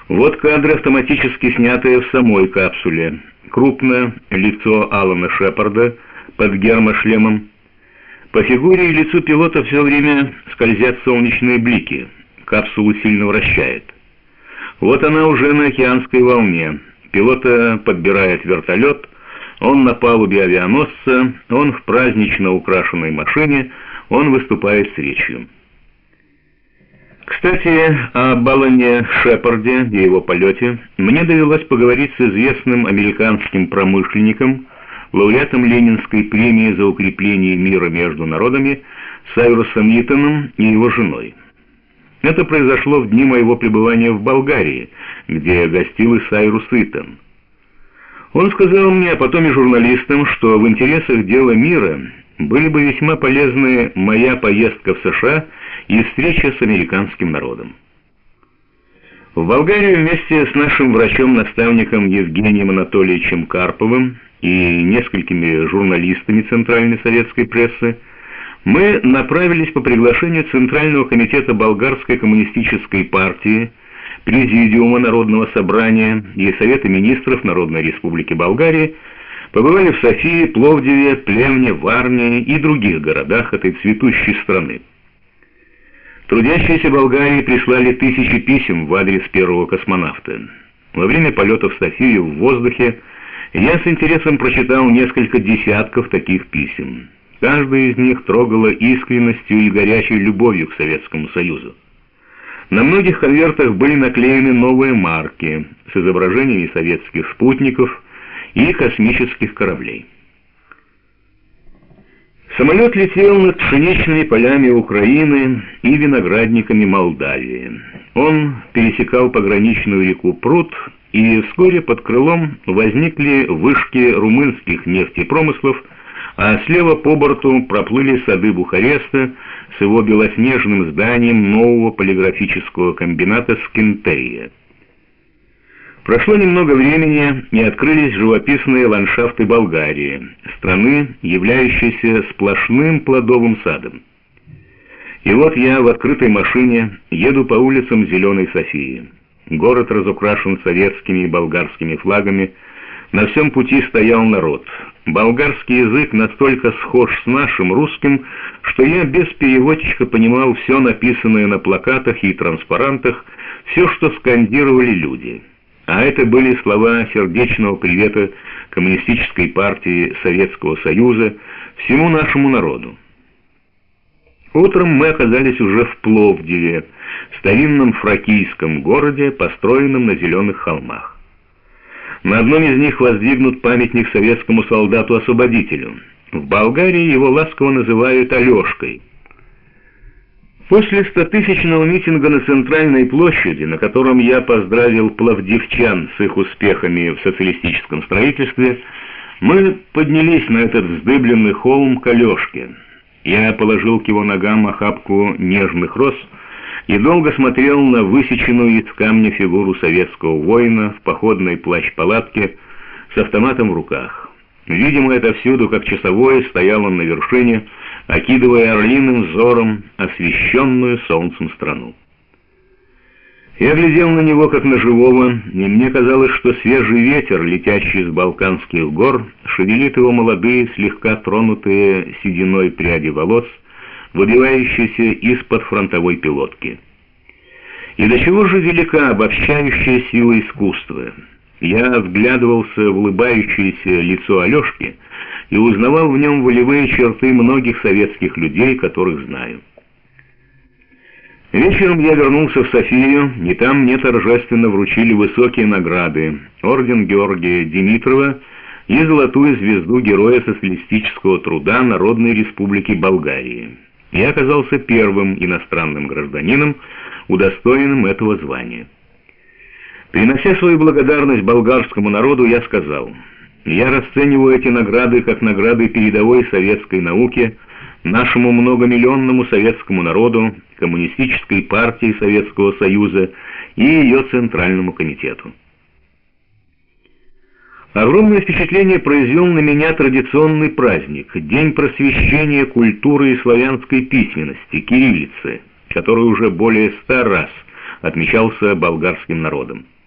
Вот кадры, автоматически снятые в самой капсуле. Крупно лицо Алана Шепарда под гермошлемом. По фигуре и лицу пилота все время скользят солнечные блики. Капсулу сильно вращает. Вот она уже на океанской волне. Пилота подбирает вертолет. Он на палубе авианосца. Он в празднично украшенной машине. Он выступает с речью. Кстати, об Алане Шепарде и его полете мне довелось поговорить с известным американским промышленником, лауреатом Ленинской премии за укрепление мира между народами, Сайрусом Итоном и его женой. Это произошло в дни моего пребывания в Болгарии, где гостил и Сайрус Итон. Он сказал мне, а потом и журналистам, что в интересах дела мира были бы весьма полезны моя поездка в США и встреча с американским народом. В Болгарию вместе с нашим врачом-наставником Евгением Анатольевичем Карповым и несколькими журналистами Центральной советской прессы мы направились по приглашению Центрального комитета Болгарской коммунистической партии, Президиума Народного собрания и Совета министров Народной Республики Болгарии, побывали в Софии, Пловдиве, Плевне, Варне и других городах этой цветущей страны. Трудящиеся Болгарии прислали тысячи писем в адрес первого космонавта. Во время полета в Софию в воздухе я с интересом прочитал несколько десятков таких писем. Каждая из них трогала искренностью и горячей любовью к Советскому Союзу. На многих конвертах были наклеены новые марки с изображениями советских спутников и космических кораблей. Самолет летел над пшеничными полями Украины и виноградниками Молдавии. Он пересекал пограничную реку Прут, и вскоре под крылом возникли вышки румынских нефтепромыслов, а слева по борту проплыли сады Бухареста с его белоснежным зданием нового полиграфического комбината Скинтерия. Прошло немного времени, и открылись живописные ландшафты Болгарии, страны, являющейся сплошным плодовым садом. И вот я в открытой машине еду по улицам Зеленой Софии. Город разукрашен советскими и болгарскими флагами. На всем пути стоял народ. Болгарский язык настолько схож с нашим русским, что я без переводчика понимал все написанное на плакатах и транспарантах, все, что скандировали люди. А это были слова сердечного привета Коммунистической партии Советского Союза всему нашему народу. Утром мы оказались уже в Пловдиве, старинном фракийском городе, построенном на зеленых холмах. На одном из них воздвигнут памятник советскому солдату-освободителю. В Болгарии его ласково называют Алешкой. После 100-тысячного митинга на Центральной площади, на котором я поздравил пловдивчан с их успехами в социалистическом строительстве, мы поднялись на этот вздыбленный холм к Алешке. Я положил к его ногам охапку нежных роз и долго смотрел на высеченную из камня фигуру советского воина в походной плащ-палатке с автоматом в руках. Видимо, отовсюду, как часовой, стоял он на вершине, окидывая орлиным взором освещенную солнцем страну. Я глядел на него, как на живого, и мне казалось, что свежий ветер, летящий с Балканских гор, шевелит его молодые, слегка тронутые сединой пряди волос, выбивающиеся из-под фронтовой пилотки. И до чего же велика обобщающая сила искусства? Я вглядывался в улыбающееся лицо Алешки и узнавал в нем волевые черты многих советских людей, которых знаю. Вечером я вернулся в Софию, и там мне торжественно вручили высокие награды: орден Георгия Димитрова и золотую звезду Героя социалистического труда Народной Республики Болгарии. Я оказался первым иностранным гражданином, удостоенным этого звания. Принося свою благодарность болгарскому народу, я сказал: я расцениваю эти награды как награды передовой советской науки, нашему многомиллионному советскому народу, Коммунистической партии Советского Союза и ее Центральному комитету. Огромное впечатление произвел на меня традиционный праздник, День просвещения культуры и славянской письменности, кириллицы, который уже более 100 раз отмечался болгарским народом.